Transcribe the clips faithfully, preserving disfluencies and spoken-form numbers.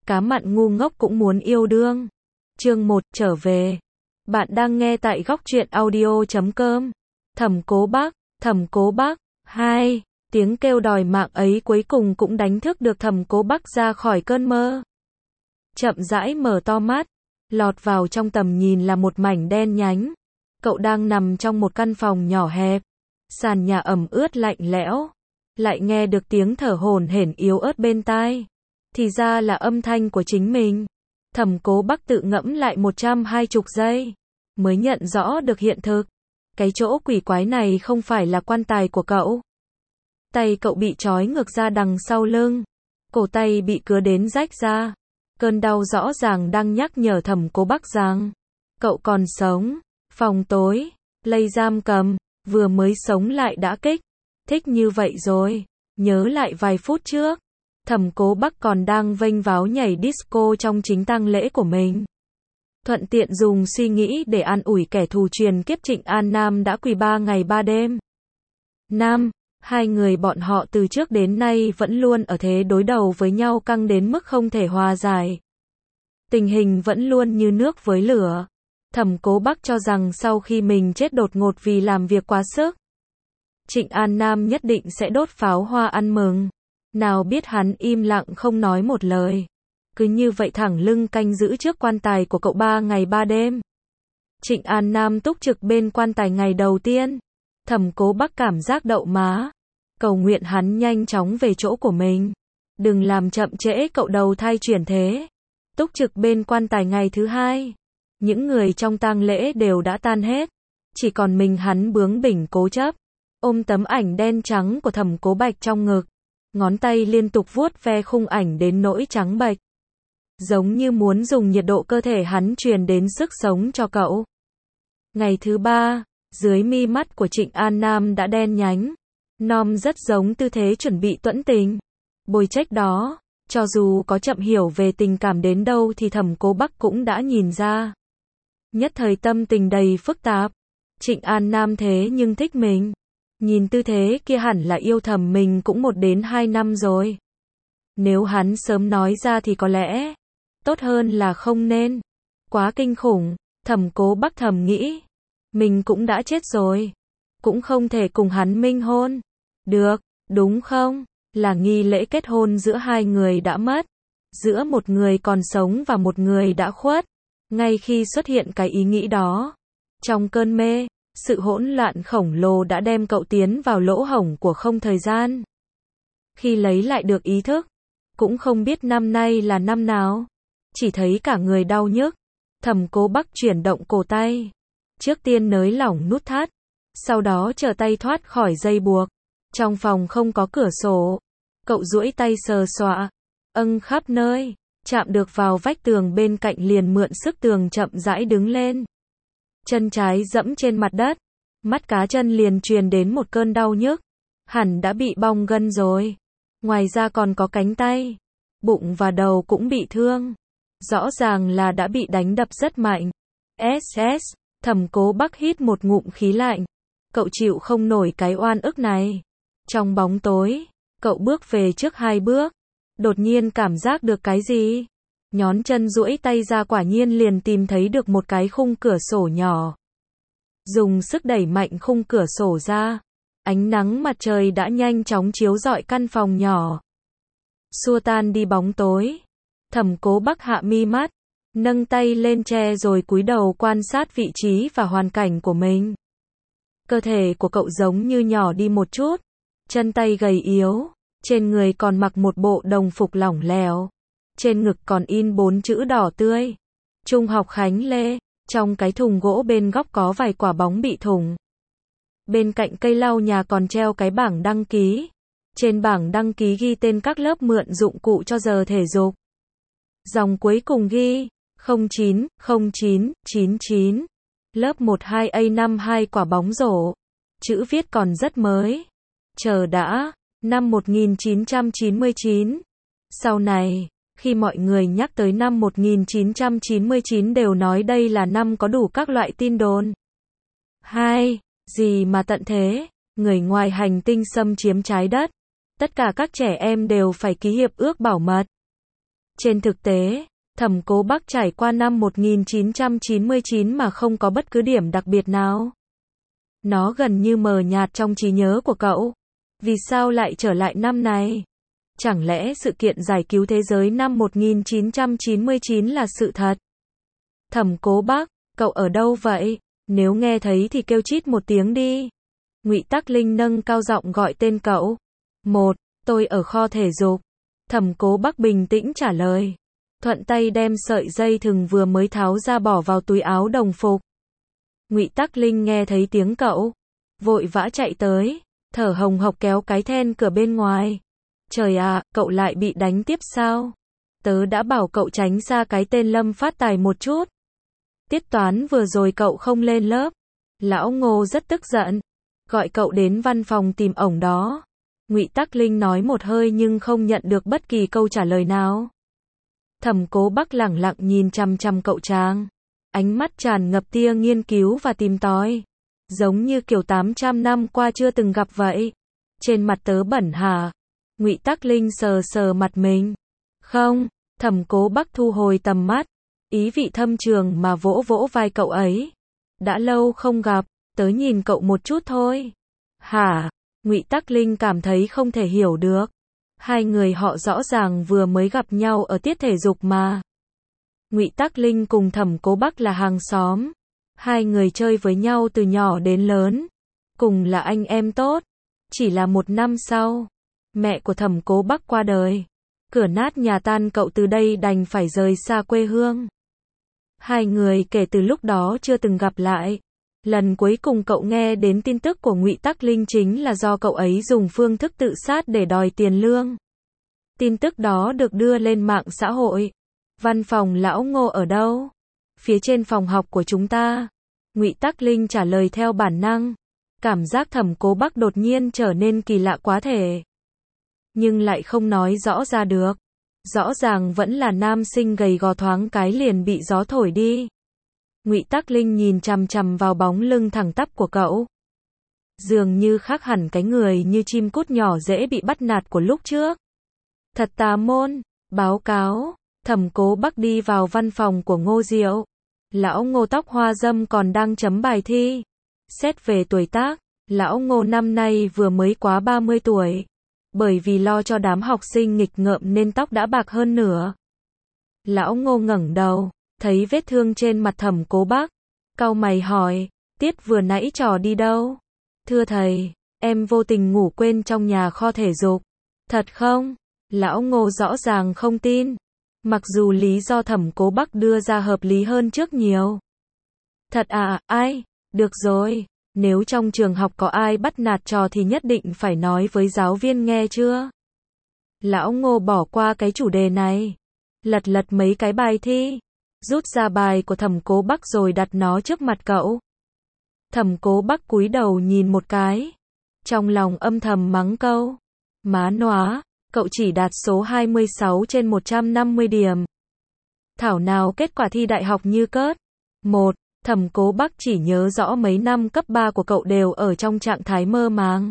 cá mặn ngu ngốc cũng muốn yêu đương. Chương một, trở về. Bạn đang nghe tại góc truyện audio chấm com. Thẩm Cố Bác, Thẩm Cố Bác, hai. Tiếng kêu đòi mạng ấy cuối cùng cũng đánh thức được Thẩm Cố Bác ra khỏi cơn mơ. Chậm rãi mở to mắt, lọt vào trong tầm nhìn là một mảnh đen nhánh. Cậu đang nằm trong một căn phòng nhỏ hẹp, sàn nhà ẩm ướt lạnh lẽo, lại nghe được tiếng thở hổn hển yếu ớt bên tai. Thì ra là âm thanh của chính mình. Thẩm Cố Bác tự ngẫm lại một trăm hai mươi giây, mới nhận rõ được hiện thực. Cái chỗ quỷ quái này không phải là quan tài của cậu. Tay cậu bị trói ngược ra đằng sau lưng, cổ tay bị cứa đến rách ra. Cơn đau rõ ràng đang nhắc nhở Thẩm Cố Bác rằng cậu còn sống. Phòng tối, lây giam cầm, vừa mới sống lại đã kích thích như vậy rồi. Nhớ lại vài phút trước, Thẩm Cố Bác còn đang vênh váo nhảy disco trong chính tang lễ của mình. Thuận tiện dùng suy nghĩ để an ủi kẻ thù truyền kiếp Trịnh An Nam đã quỳ ba ngày ba đêm. Nam, hai người bọn họ từ trước đến nay vẫn luôn ở thế đối đầu với nhau căng đến mức không thể hòa giải. Tình hình vẫn luôn như nước với lửa. Thẩm Cố Bác cho rằng sau khi mình chết đột ngột vì làm việc quá sức, Trịnh An Nam nhất định sẽ đốt pháo hoa ăn mừng. Nào biết hắn im lặng không nói một lời. Cứ như vậy thẳng lưng canh giữ trước quan tài của cậu ba ngày ba đêm. Trịnh An Nam túc trực bên quan tài ngày đầu tiên. Thẩm Cố Bác cảm giác đậu má. Cầu nguyện hắn nhanh chóng về chỗ của mình. Đừng làm chậm trễ cậu đầu thai chuyển thế. Túc trực bên quan tài ngày thứ hai. Những người trong tang lễ đều đã tan hết. Chỉ còn mình hắn bướng bỉnh cố chấp. Ôm tấm ảnh đen trắng của Thẩm Cố Bạch trong ngực. Ngón tay liên tục vuốt ve khung ảnh đến nỗi trắng bệch. Giống như muốn dùng nhiệt độ cơ thể hắn truyền đến sức sống cho cậu. Ngày thứ ba, dưới mi mắt của Trịnh An Nam đã đen nhánh. Nom rất giống tư thế chuẩn bị tuẫn tình. Bồi trách đó, cho dù có chậm hiểu về tình cảm đến đâu thì Thẩm Cố Bác cũng đã nhìn ra. Nhất thời tâm tình đầy phức tạp. Trịnh An Nam thế nhưng thích mình. Nhìn tư thế kia hẳn là yêu thầm mình cũng một đến hai năm rồi. Nếu hắn sớm nói ra thì có lẽ tốt hơn là không nên. Quá kinh khủng, Thẩm Cố Bác thầm nghĩ. Mình cũng đã chết rồi. Cũng không thể cùng hắn minh hôn. Được, đúng không? Là nghi lễ kết hôn giữa hai người đã mất. Giữa một người còn sống và một người đã khuất. Ngay khi xuất hiện cái ý nghĩ đó, trong cơn mê, sự hỗn loạn khổng lồ đã đem cậu tiến vào lỗ hổng của không thời gian. Khi lấy lại được ý thức, cũng không biết năm nay là năm nào. Chỉ thấy cả người đau nhức. Thẩm Cố Bác chuyển động cổ tay. Trước tiên nới lỏng nút thắt. Sau đó chờ tay thoát khỏi dây buộc. Trong phòng không có cửa sổ. Cậu duỗi tay sờ soạ. Âng khắp nơi. Chạm được vào vách tường bên cạnh liền mượn sức tường chậm rãi đứng lên. Chân trái dẫm trên mặt đất. Mắt cá chân liền truyền đến một cơn đau nhức. Hẳn đã bị bong gân rồi. Ngoài ra còn có cánh tay. Bụng và đầu cũng bị thương. Rõ ràng là đã bị đánh đập rất mạnh. ét ét, Thẩm Cố Bác hít một ngụm khí lạnh. Cậu chịu không nổi cái oan ức này. Trong bóng tối, cậu bước về trước hai bước. Đột nhiên cảm giác được cái gì? Nhón chân duỗi tay ra quả nhiên liền tìm thấy được một cái khung cửa sổ nhỏ. Dùng sức đẩy mạnh khung cửa sổ ra. Ánh nắng mặt trời đã nhanh chóng chiếu rọi căn phòng nhỏ. Xua tan đi bóng tối. Thẩm Cố Bác hạ mi mắt. Nâng tay lên che rồi cúi đầu quan sát vị trí và hoàn cảnh của mình. Cơ thể của cậu giống như nhỏ đi một chút. Chân tay gầy yếu. Trên người còn mặc một bộ đồng phục lỏng lẻo. Trên ngực còn in bốn chữ đỏ tươi. Trung học Khánh Lê. Trong cái thùng gỗ bên góc có vài quả bóng bị thủng. Bên cạnh cây lau nhà còn treo cái bảng đăng ký. Trên bảng đăng ký ghi tên các lớp mượn dụng cụ cho giờ thể dục. Dòng cuối cùng ghi không chín không chín chín chín. Lớp một hai A năm hai quả bóng rổ. Chữ viết còn rất mới. Chờ đã. Năm một nghìn chín trăm chín mươi chín. Sau này, khi mọi người nhắc tới năm một nghìn chín trăm chín mươi chín đều nói đây là năm có đủ các loại tin đồn. Hai. Gì mà tận thế? Người ngoài hành tinh xâm chiếm trái đất. Tất cả các trẻ em đều phải ký hiệp ước bảo mật. Trên thực tế, Thẩm Cố Bác trải qua năm một nghìn chín trăm chín mươi chín mà không có bất cứ điểm đặc biệt nào. Nó gần như mờ nhạt trong trí nhớ của cậu. Vì sao lại trở lại năm này? Chẳng lẽ sự kiện giải cứu thế giới năm một nghìn chín trăm chín mươi chín là sự thật? Thẩm Cố Bác, cậu ở đâu vậy? Nếu nghe thấy thì kêu chít một tiếng đi. Ngụy Tắc Linh nâng cao giọng gọi tên cậu. Một, tôi ở kho thể dục. Thẩm Cố Bác bình tĩnh trả lời. Thuận tay đem sợi dây thừng vừa mới tháo ra bỏ vào túi áo đồng phục. Ngụy Tắc Linh nghe thấy tiếng cậu, vội vã chạy tới, thở hồng hộc kéo cái then cửa bên ngoài. Trời ạ, cậu lại bị đánh tiếp sao? Tớ đã bảo cậu tránh xa cái tên Lâm Phát Tài một chút. Tiết toán vừa rồi cậu không lên lớp. Lão Ngô rất tức giận, gọi cậu đến văn phòng tìm ổng đó. Ngụy Tắc Linh nói một hơi nhưng không nhận được bất kỳ câu trả lời nào. Thẩm Cố Bác lẳng lặng nhìn chằm chằm cậu chàng, ánh mắt tràn ngập tia nghiên cứu và tìm tòi, giống như kiểu tám trăm năm qua chưa từng gặp vậy. Trên mặt tớ bẩn hả? Ngụy Tắc Linh sờ sờ mặt mình. Không, Thẩm Cố Bác thu hồi tầm mắt, ý vị thâm trường mà vỗ vỗ vai cậu ấy. Đã lâu không gặp, tớ nhìn cậu một chút thôi. Hả? Ngụy Tắc Linh cảm thấy không thể hiểu được. Hai người họ rõ ràng vừa mới gặp nhau ở tiết thể dục mà. Ngụy Tắc Linh cùng Thẩm Cố Bác là hàng xóm. Hai người chơi với nhau từ nhỏ đến lớn. Cùng là anh em tốt. Chỉ là một năm sau, mẹ của Thẩm Cố Bác qua đời. Cửa nát nhà tan, cậu từ đây đành phải rời xa quê hương. Hai người kể từ lúc đó chưa từng gặp lại. Lần cuối cùng cậu nghe đến tin tức của Ngụy Tắc Linh chính là do cậu ấy dùng phương thức tự sát để đòi tiền lương. Tin tức đó được đưa lên mạng xã hội. Văn phòng lão Ngô ở đâu? Phía trên phòng học của chúng ta. Ngụy Tắc Linh trả lời theo bản năng. Cảm giác Thẩm Cố Bác đột nhiên trở nên kỳ lạ quá thể. Nhưng lại không nói rõ ra được. Rõ ràng vẫn là nam sinh gầy gò, thoáng cái liền bị gió thổi đi. Ngụy Tắc Linh nhìn chằm chằm vào bóng lưng thẳng tắp của cậu. Dường như khác hẳn cái người như chim cút nhỏ dễ bị bắt nạt của lúc trước. Thật tà môn. Báo cáo. Thẩm Cố Bác đi vào văn phòng của Ngô Diệu. Lão Ngô tóc hoa râm còn đang chấm bài thi. Xét về tuổi tác, lão Ngô năm nay vừa mới quá ba mươi tuổi. Bởi vì lo cho đám học sinh nghịch ngợm nên tóc đã bạc hơn nửa. Lão Ngô ngẩng đầu, thấy vết thương trên mặt Thẩm Cố Bác, cau mày hỏi, Tiết vừa nãy trò đi đâu? Thưa thầy, em vô tình ngủ quên trong nhà kho thể dục. Thật không? Lão Ngô rõ ràng không tin. Mặc dù lý do Thẩm Cố Bác đưa ra hợp lý hơn trước nhiều. Thật à, ai? Được rồi, nếu trong trường học có ai bắt nạt trò thì nhất định phải nói với giáo viên nghe chưa? Lão Ngô bỏ qua cái chủ đề này, lật lật mấy cái bài thi, rút ra bài của Thẩm Cố Bác rồi đặt nó trước mặt cậu. Thẩm Cố Bác cúi đầu nhìn một cái, trong lòng âm thầm mắng câu, má nóa, cậu chỉ đạt số hai mươi sáu trên một trăm năm mươi điểm. Thảo nào kết quả thi đại học như cớt. Một, Thẩm Cố Bác chỉ nhớ rõ mấy năm cấp ba của cậu đều ở trong trạng thái mơ màng.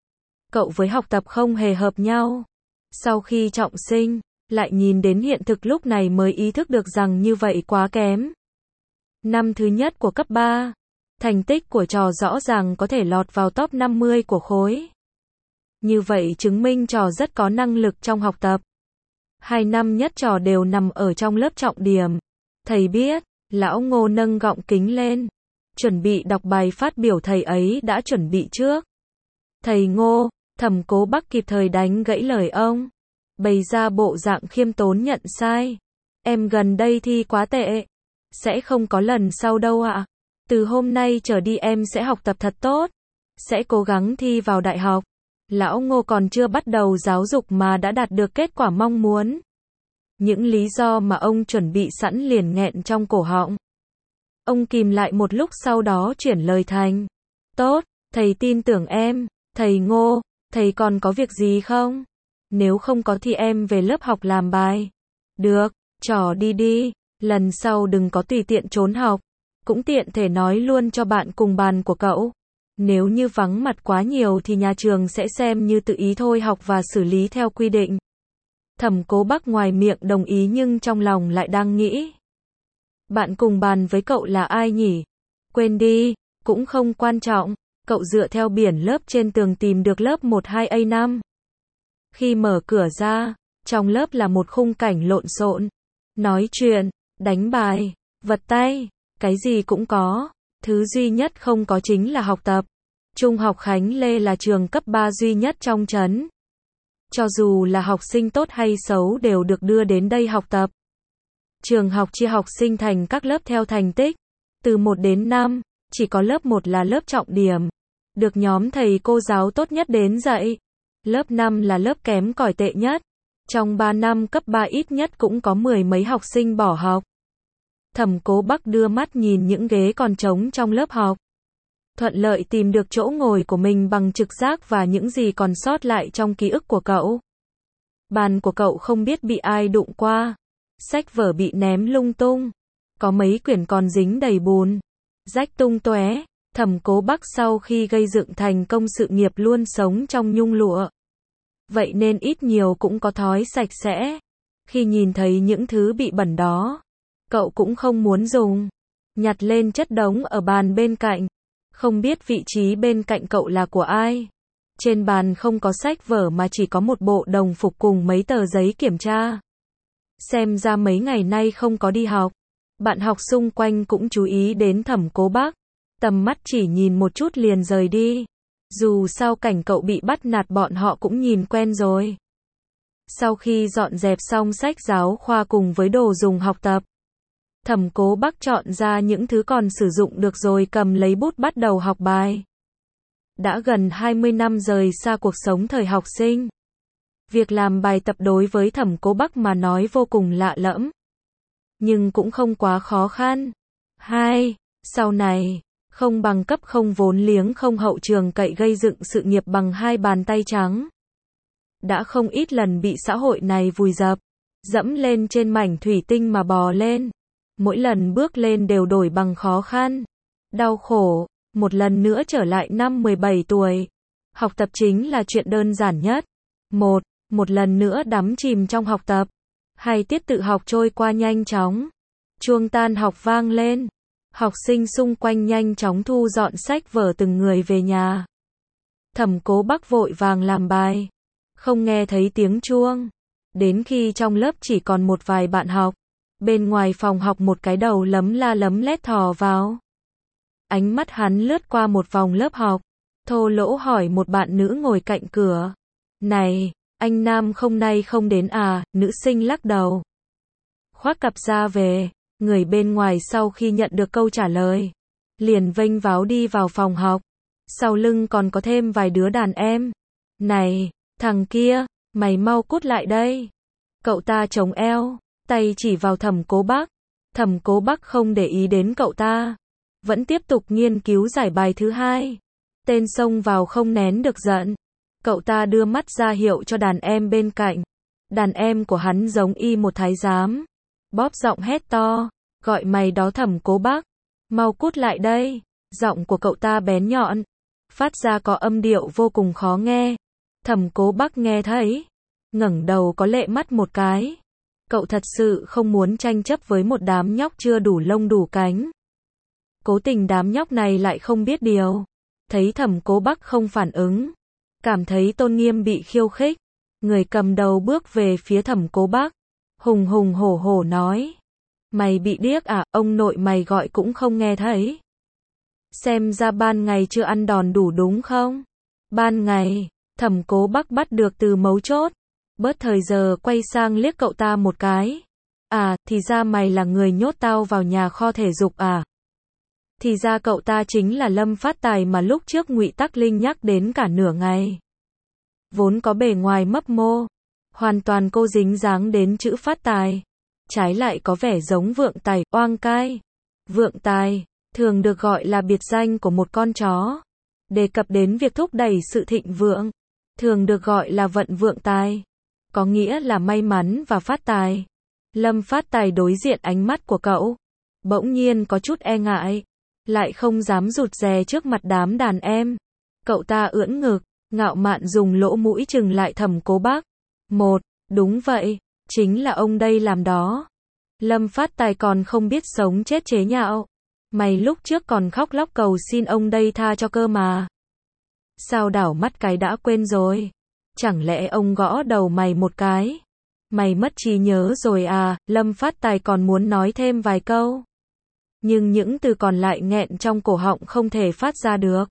Cậu với học tập không hề hợp nhau. Sau khi trọng sinh, lại nhìn đến hiện thực lúc này mới ý thức được rằng như vậy quá kém. Năm thứ nhất của cấp ba, thành tích của trò rõ ràng có thể lọt vào top năm mươi của khối. Như vậy chứng minh trò rất có năng lực trong học tập. Hai năm nhất trò đều nằm ở trong lớp trọng điểm. Thầy biết, lão Ngô nâng gọng kính lên, chuẩn bị đọc bài phát biểu thầy ấy đã chuẩn bị trước. Thầy Ngô, Thẩm Cố Bác kịp thời đánh gãy lời ông, bày ra bộ dạng khiêm tốn nhận sai. Em gần đây thi quá tệ, sẽ không có lần sau đâu ạ. Từ hôm nay trở đi em sẽ học tập thật tốt, sẽ cố gắng thi vào đại học. Lão Ngô còn chưa bắt đầu giáo dục mà đã đạt được kết quả mong muốn. Những lý do mà ông chuẩn bị sẵn liền nghẹn trong cổ họng. Ông kìm lại một lúc sau đó chuyển lời thành. Tốt, thầy tin tưởng em. Thầy Ngô, thầy còn có việc gì không? Nếu không có thì em về lớp học làm bài. Được, trò đi đi, lần sau đừng có tùy tiện trốn học. Cũng tiện thể nói luôn cho bạn cùng bàn của cậu. Nếu như vắng mặt quá nhiều thì nhà trường sẽ xem như tự ý thôi học và xử lý theo quy định. Thẩm Cố Bác ngoài miệng đồng ý nhưng trong lòng lại đang nghĩ. Bạn cùng bàn với cậu là ai nhỉ? Quên đi, cũng không quan trọng. Cậu dựa theo biển lớp trên tường tìm được lớp một hai A năm. Khi mở cửa ra, trong lớp là một khung cảnh lộn xộn. Nói chuyện, đánh bài, vật tay, cái gì cũng có. Thứ duy nhất không có chính là học tập. Trung học Khánh Lê là trường cấp ba duy nhất trong trấn. Cho dù là học sinh tốt hay xấu đều được đưa đến đây học tập. Trường học chia học sinh thành các lớp theo thành tích. Từ một đến năm, chỉ có lớp một là lớp trọng điểm. Được nhóm thầy cô giáo tốt nhất đến dạy. Lớp năm là lớp kém cỏi tệ nhất. Trong ba năm cấp ba ít nhất cũng có mười mấy học sinh bỏ học. Thẩm Cố Bác đưa mắt nhìn những ghế còn trống trong lớp học. Thuận lợi tìm được chỗ ngồi của mình bằng trực giác và những gì còn sót lại trong ký ức của cậu. Bàn của cậu không biết bị ai đụng qua. Sách vở bị ném lung tung. Có mấy quyển còn dính đầy bùn. Rách tung tóe. Thẩm Cố Bác sau khi gây dựng thành công sự nghiệp luôn sống trong nhung lụa. Vậy nên ít nhiều cũng có thói sạch sẽ. Khi nhìn thấy những thứ bị bẩn đó, cậu cũng không muốn dùng. Nhặt lên chất đống ở bàn bên cạnh. Không biết vị trí bên cạnh cậu là của ai. Trên bàn không có sách vở mà chỉ có một bộ đồng phục cùng mấy tờ giấy kiểm tra. Xem ra mấy ngày nay không có đi học. Bạn học xung quanh cũng chú ý đến Thẩm Cố Bác. Tầm mắt chỉ nhìn một chút liền rời đi. Dù sao cảnh cậu bị bắt nạt bọn họ cũng nhìn quen rồi. Sau khi dọn dẹp xong sách giáo khoa cùng với đồ dùng học tập, Thẩm Cố Bác chọn ra những thứ còn sử dụng được rồi cầm lấy bút bắt đầu học bài. Đã gần hai mươi năm rời xa cuộc sống thời học sinh. Việc làm bài tập đối với Thẩm Cố Bác mà nói vô cùng lạ lẫm. Nhưng cũng không quá khó khăn. Hai, sau này, không bằng cấp không vốn liếng không hậu trường cậy gây dựng sự nghiệp bằng hai bàn tay trắng. Đã không ít lần bị xã hội này vùi dập, dẫm lên trên mảnh thủy tinh mà bò lên. Mỗi lần bước lên đều đổi bằng khó khăn, đau khổ, một lần nữa trở lại năm mười bảy tuổi. Học tập chính là chuyện đơn giản nhất. Một, một lần nữa đắm chìm trong học tập. Hai, tiết tự học trôi qua nhanh chóng. Chuông tan học vang lên. Học sinh xung quanh nhanh chóng thu dọn sách vở từng người về nhà. Thẩm Cố Bác vội vàng làm bài. Không nghe thấy tiếng chuông. Đến khi trong lớp chỉ còn một vài bạn học. Bên ngoài phòng học một cái đầu lấm la lấm lét thò vào. Ánh mắt hắn lướt qua một vòng lớp học. Thô lỗ hỏi một bạn nữ ngồi cạnh cửa. Này, anh Nam không nay không đến à? Nữ sinh lắc đầu. Khoác cặp ra về. Người bên ngoài sau khi nhận được câu trả lời, liền vênh váo đi vào phòng học. Sau lưng còn có thêm vài đứa đàn em. Này, thằng kia, mày mau cút lại đây. Cậu ta chống eo, tay chỉ vào Thẩm Cố Bác. Thẩm Cố Bác không để ý đến cậu ta, vẫn tiếp tục nghiên cứu giải bài thứ hai. Tên xông vào không nén được giận. Cậu ta đưa mắt ra hiệu cho đàn em bên cạnh. Đàn em của hắn giống y một thái giám. Bóp giọng hét to, gọi mày đó Thẩm Cố Bác, mau cút lại đây. Giọng của cậu ta bén nhọn, phát ra có âm điệu vô cùng khó nghe. Thẩm Cố Bác nghe thấy, ngẩng đầu có lệ mắt một cái. Cậu thật sự không muốn tranh chấp với một đám nhóc chưa đủ lông đủ cánh. Cố tình đám nhóc này lại không biết điều. Thấy Thẩm Cố Bác không phản ứng, cảm thấy tôn nghiêm bị khiêu khích. Người cầm đầu bước về phía Thẩm Cố Bác, hùng hùng hổ hổ nói. Mày bị điếc à, ông nội mày gọi cũng không nghe thấy. Xem ra ban ngày chưa ăn đòn đủ đúng không? Ban ngày, Thẩm Cố Bác bắt được từ mấu chốt. Bớt thời giờ quay sang liếc cậu ta một cái. À, thì ra mày là người nhốt tao vào nhà kho thể dục à? Thì ra cậu ta chính là Lâm Phát Tài mà lúc trước Ngụy Tắc Linh nhắc đến cả nửa ngày. Vốn có bề ngoài mấp mô, hoàn toàn cô dính dáng đến chữ Phát Tài. Trái lại có vẻ giống Vượng Tài, oang cai. Vượng Tài, thường được gọi là biệt danh của một con chó. Đề cập đến việc thúc đẩy sự thịnh vượng, thường được gọi là vận vượng tài. Có nghĩa là may mắn và phát tài. Lâm Phát Tài đối diện ánh mắt của cậu. Bỗng nhiên có chút e ngại. Lại không dám rụt rè trước mặt đám đàn em. Cậu ta ưỡn ngực, ngạo mạn dùng lỗ mũi chừng lại Thẩm Cố Bác. Một, Đúng vậy, chính là ông đây làm đó. Lâm Phát Tài còn không biết sống chết chế nhạo. Mày lúc trước còn khóc lóc cầu xin ông đây tha cho cơ mà. Sao đảo mắt cái đã quên rồi? Chẳng lẽ ông gõ đầu mày một cái? Mày mất trí nhớ rồi à? Lâm Phát Tài còn muốn nói thêm vài câu. Nhưng những từ còn lại nghẹn trong cổ họng không thể phát ra được.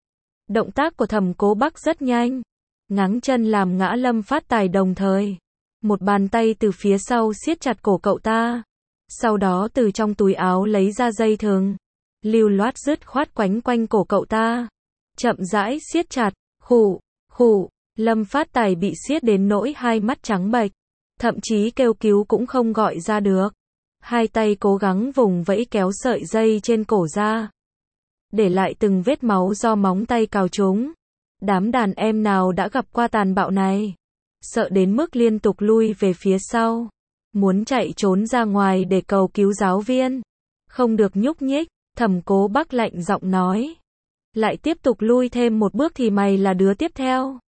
Động tác của Thẩm Cố Bắc rất nhanh. Ngáng chân làm ngã Lâm Phát Tài đồng thời. Một bàn tay từ phía sau siết chặt cổ cậu ta. Sau đó từ trong túi áo lấy ra dây thừng. Lưu loát dứt khoát quánh quanh cổ cậu ta. Chậm rãi siết chặt. Khụ, khụ. Lâm Phát Tài bị siết đến nỗi hai mắt trắng bệch. Thậm chí kêu cứu cũng không gọi ra được. Hai tay cố gắng vùng vẫy kéo sợi dây trên cổ ra. Để lại từng vết máu do móng tay cào trúng. Đám đàn em nào đã gặp qua tàn bạo này. Sợ đến mức liên tục lui về phía sau. Muốn chạy trốn ra ngoài để cầu cứu giáo viên. Không được nhúc nhích, Thẩm Cố Bắc lạnh giọng nói. Lại tiếp tục lui thêm một bước thì mày là đứa tiếp theo.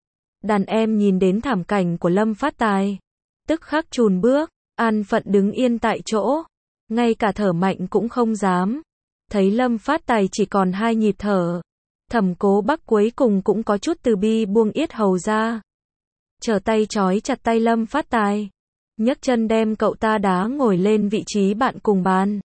Đàn em nhìn đến thảm cảnh của Lâm Phát Tài. Tức khắc chùn bước, an phận đứng yên tại chỗ. Ngay cả thở mạnh cũng không dám. Thấy Lâm Phát Tài chỉ còn hai nhịp thở. Thẩm Cố Bắc cuối cùng cũng có chút từ bi buông yết hầu ra. Trở tay trói chặt tay Lâm Phát Tài. Nhấc chân đem cậu ta đá ngồi lên vị trí bạn cùng bàn.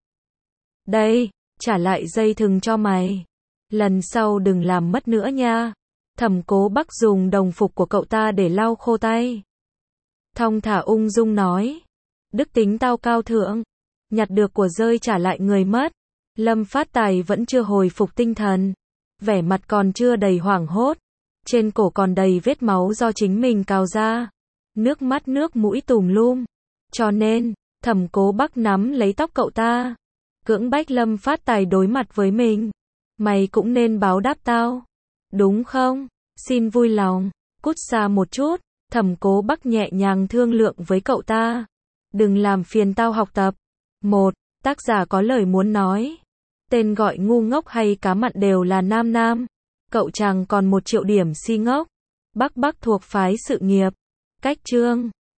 Đây, trả lại dây thừng cho mày. Lần sau đừng làm mất nữa nha. Thẩm Cố Bắc dùng đồng phục của cậu ta để lau khô tay. Thong thả ung dung nói. Đức tính tao cao thượng. Nhặt được của rơi trả lại người mất. Lâm Phát Tài vẫn chưa hồi phục tinh thần. Vẻ mặt còn chưa đầy hoảng hốt. Trên cổ còn đầy vết máu do chính mình cào ra. Nước mắt nước mũi tùm lum. Cho nên, Thẩm Cố Bắc nắm lấy tóc cậu ta. Cưỡng bách Lâm Phát Tài đối mặt với mình. Mày cũng nên báo đáp tao. Đúng không? Xin vui lòng. Cút xa một chút. Thẩm Cố Bắc nhẹ nhàng thương lượng với cậu ta. Đừng làm phiền tao học tập. Một, tác giả có lời muốn nói. Tên gọi ngu ngốc hay cá mặn đều là nam nam. Cậu chàng còn một triệu điểm si ngốc. Bắc Bắc thuộc phái sự nghiệp. Cách chương.